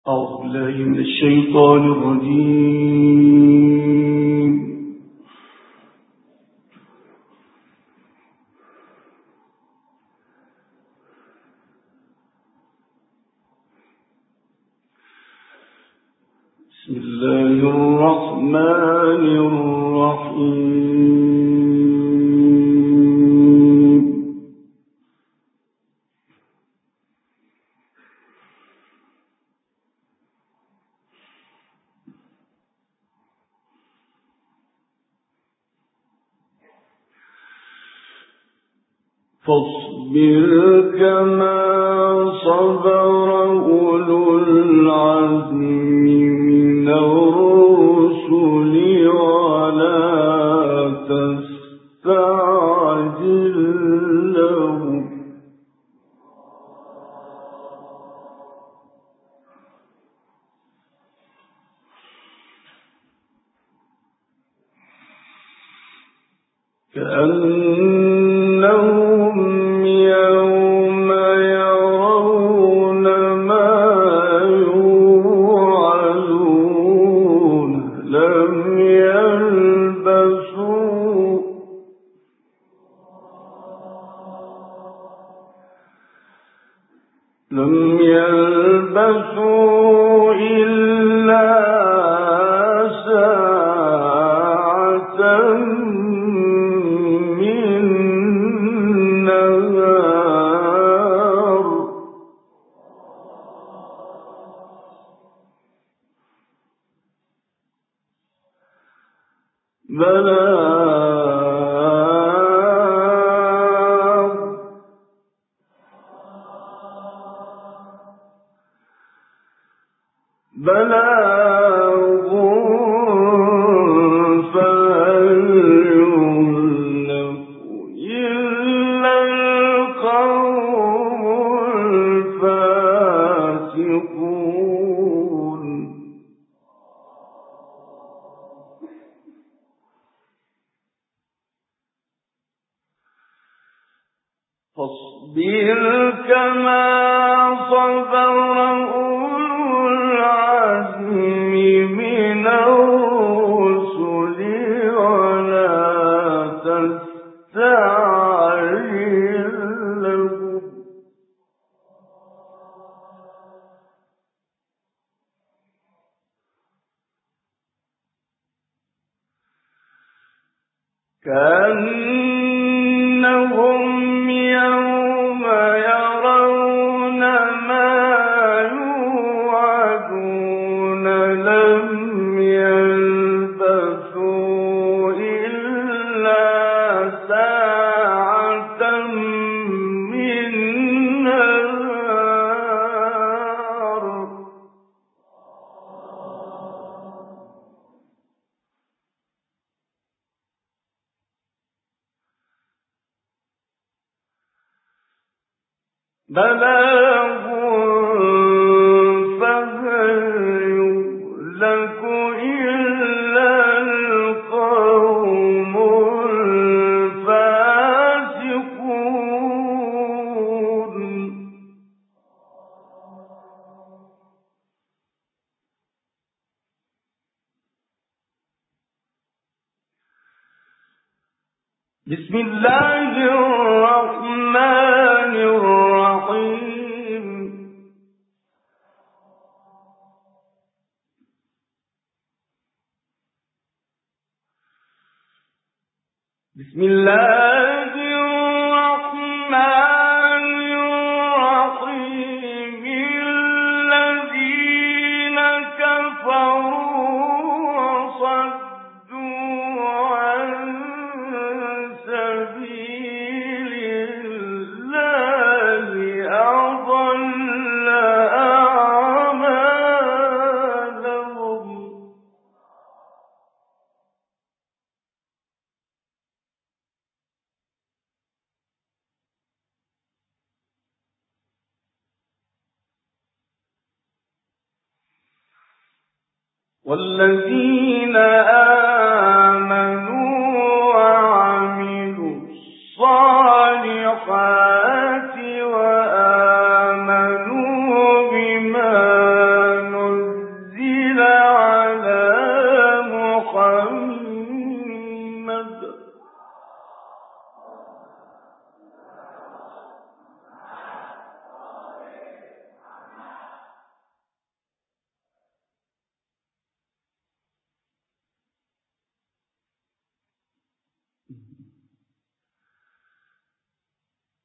أعوذ بالله من الشيطان الرجيم. بسم الله الرحمن الرحيم. فاصبر كما صبر أولو العزم من الرسل ولا تستعجل لهم كأنهم يوم يرون ما يوعدون لم يلبثوا إلا ساعة من نهار بلاغ فهل يهلك إلا القوم الفاسقون فاصبر كما صبر أولو العزم من الرسل ولا تستعجل لهم كأنهم يوم يرون ما يوعدون لم يلبثوا إلا ساعة من نهار بلاغ فهل يهلك إلا القوم الفاسقون بسم الله الرحمن الرحيم. بسم الله الرحمن الرحيم. الذين كفروا وصدوا عن سبيل الله أضل أعمالهم والذين آمنوا وعملوا الصالحات وآمنوا بما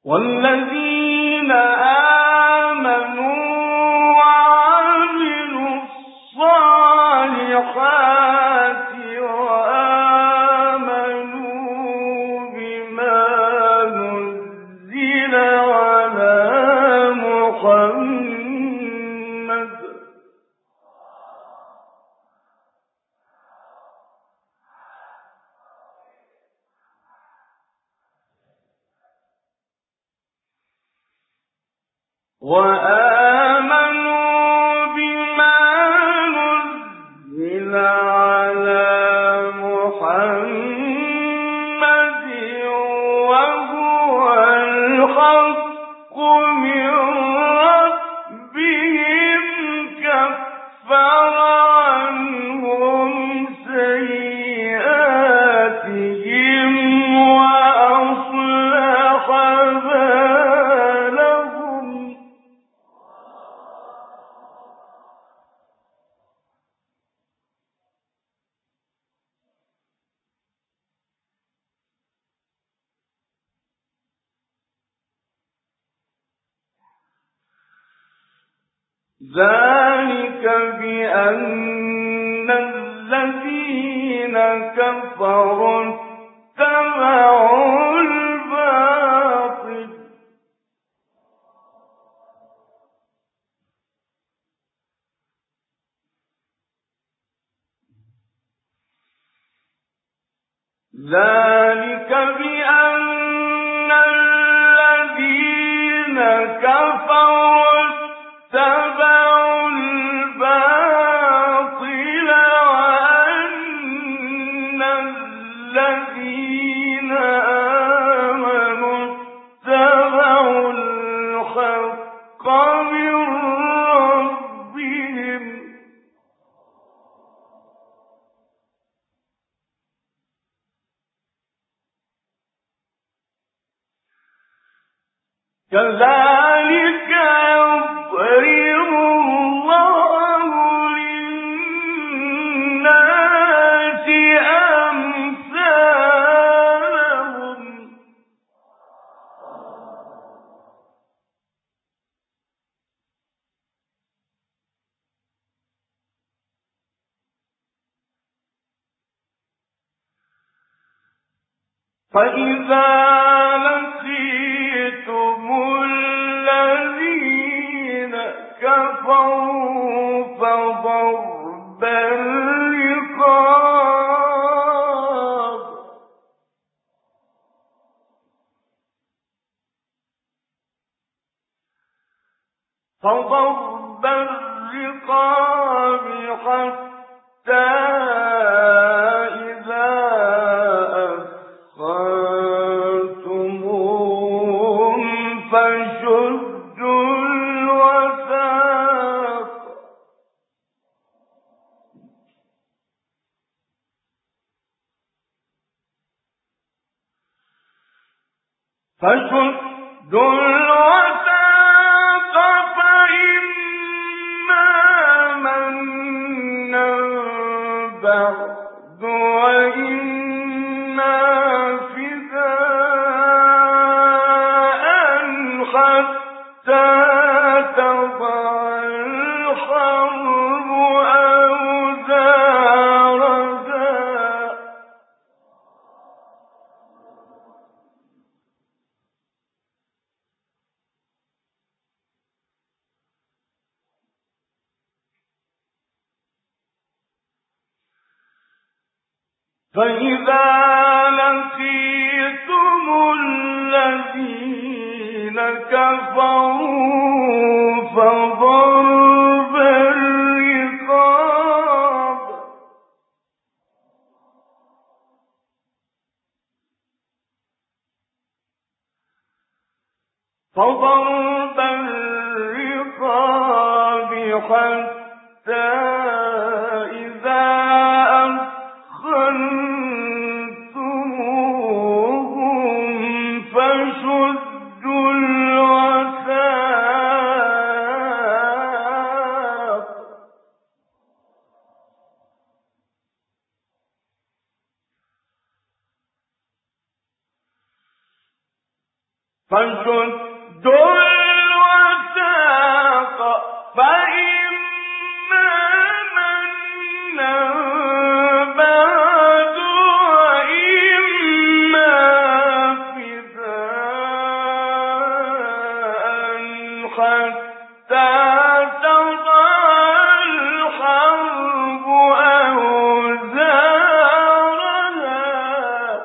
والذين آمنوا وعملوا الصالحات وآمنوا بما نزل على محمد وهو الحق من ربهم كفر عنهم سيئاتهم وأصلح بالهم ذلك بأن الذين كفروا اتبعوا الباطل ذلك بأن الذين كفروا اتبعوا الباطل وأن الذين آمنوا اتبعوا الحق من ربهم كذلك يضرب الله للناس أمثالهم فإذا لقيتم الذين كفروا فضرب الرقاب حتى إذا أثخنتموهم فشدوا الوثاق فإما منا بعد وإما فداء حتى تضع الحرب أوزارها فإذا لقيتم الذين كفروا فضرب الرقاب حتى إذا أثخنتموهم فشدوا الوثاق فشدوا الوثاق فإما منا بعد وإما فداء حتى تضع الحرب أوزارها.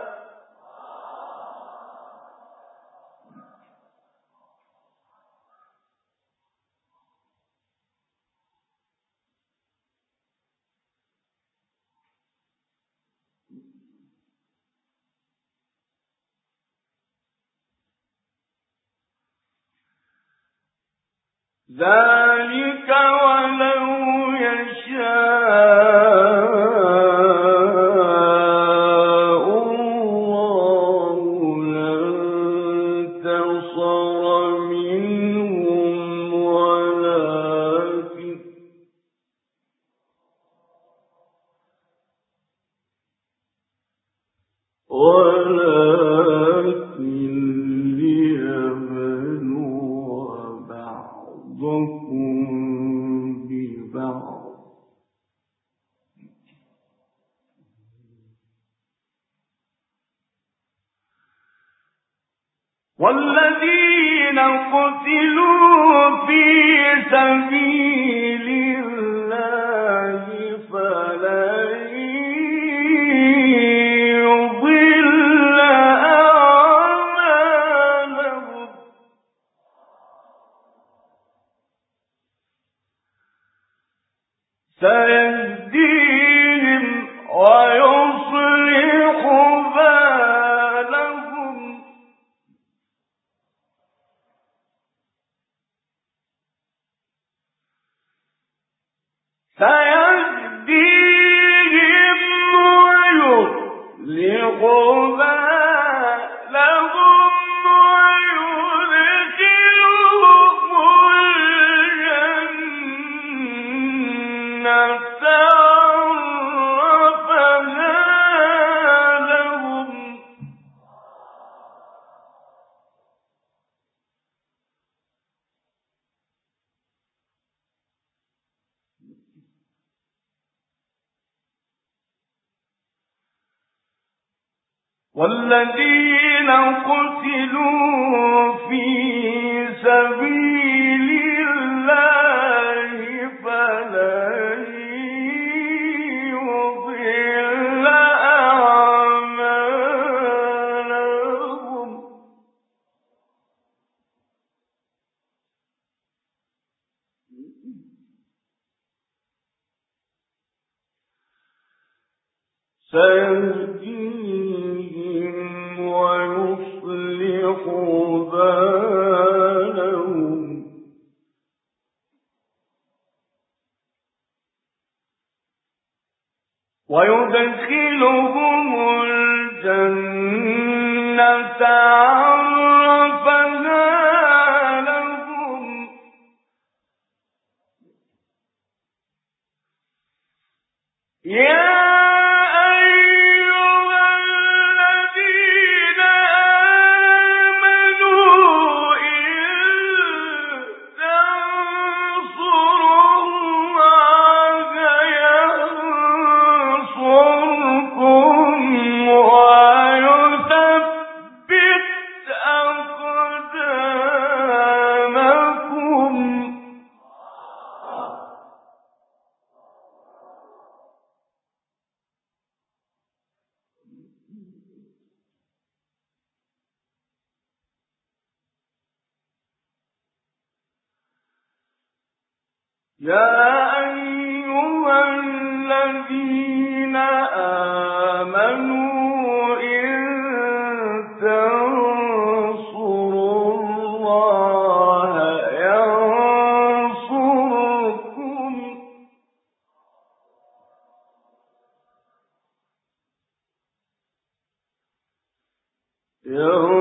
ذلك ولو يشاء الله لانتصر منهم ولكن ليبلو بعضكم ببعض والذين قتلوا في سبيل الله فلن يضل أعمالهم سيهديهم ويصلح بالهم سيهديهم ويصلح بالهم ويدخلهم الجنة عرفها لهم. والذين قتلوا في سبيل الله فلن يضل أعمالهم سيهديهم ويصلح بالهم ويدخلهم الجنة عرفها لهم. يا أيها الذين آمنوا إن تنصروا الله ينصركم